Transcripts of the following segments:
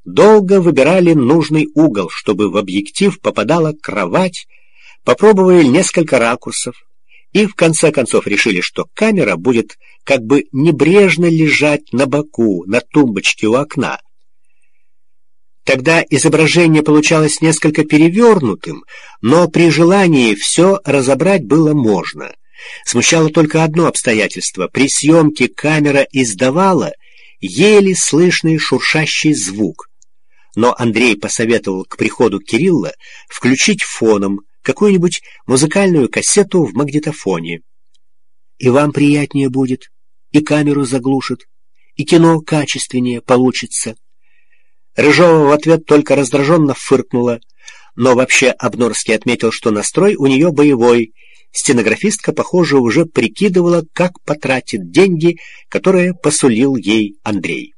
Долго выбирали нужный угол, чтобы в объектив попадала кровать, попробовали несколько ракурсов и в конце концов решили, что камера будет как бы небрежно лежать на боку, на тумбочке у окна. Тогда изображение получалось несколько перевернутым, но при желании все разобрать было можно. Смущало только одно обстоятельство: при съемке камера издавала еле слышный шуршащий звук. Но Андрей посоветовал к приходу Кирилла включить фоном какую-нибудь музыкальную кассету в магнитофоне. И вам приятнее будет, и камеру заглушит, и кино качественнее получится. Рыжова в ответ только раздраженно фыркнула, но вообще Обнорский отметил, что настрой у нее боевой. Стенографистка, похоже, уже прикидывала, как потратит деньги, которые посулил ей Андрей.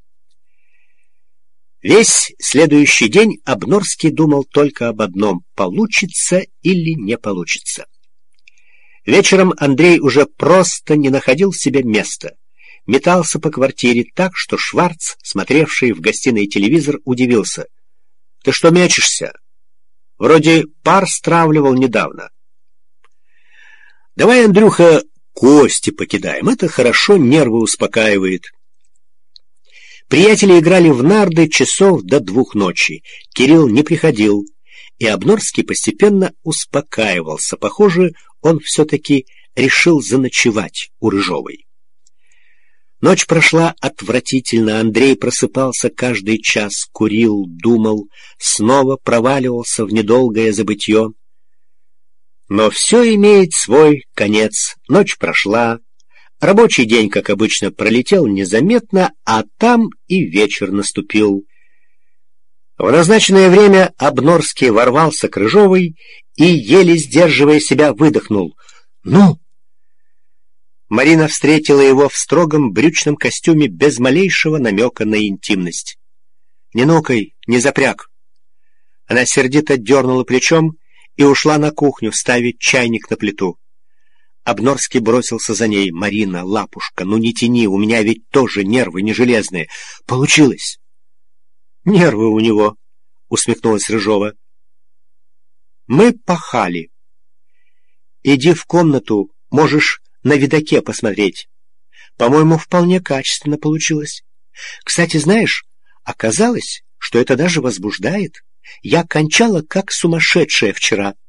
Весь следующий день Обнорский думал только об одном: получится или не получится. Вечером Андрей уже просто не находил себе места. Метался по квартире так, что Шварц, смотревший в гостиной телевизор, удивился. — Ты что мечешься? Вроде пар стравливал недавно. — Давай, Андрюха, кости покидаем. Это хорошо нервы успокаивает. Приятели играли в нарды часов до 2 ночи. Кирилл не приходил, и Обнорский постепенно успокаивался. Похоже, он все-таки решил заночевать у Рыжовой. Ночь прошла отвратительно. Андрей просыпался каждый час, курил, думал, снова проваливался в недолгое забытье. Но все имеет свой конец. Ночь прошла, рабочий день, как обычно, пролетел незаметно, а там и вечер наступил. В назначенное время Обнорский ворвался к Рыжовой и, еле сдерживая себя, выдохнул: «Ну!» Марина встретила его в строгом брючном костюме без малейшего намека на интимность. «Не нокай, не запряг». Она сердито дернула плечом и ушла на кухню ставить чайник на плиту. Обнорский бросился за ней. «Марина, лапушка, ну не тяни, у меня ведь тоже нервы не железные. Получилось». «Нервы у него», — усмехнулась Рыжова. «Мы пахали. Иди в комнату, можешь на видаке посмотреть. По-моему, вполне качественно получилось. Кстати, знаешь, оказалось, что это даже возбуждает. Я кончала как сумасшедшая вчера».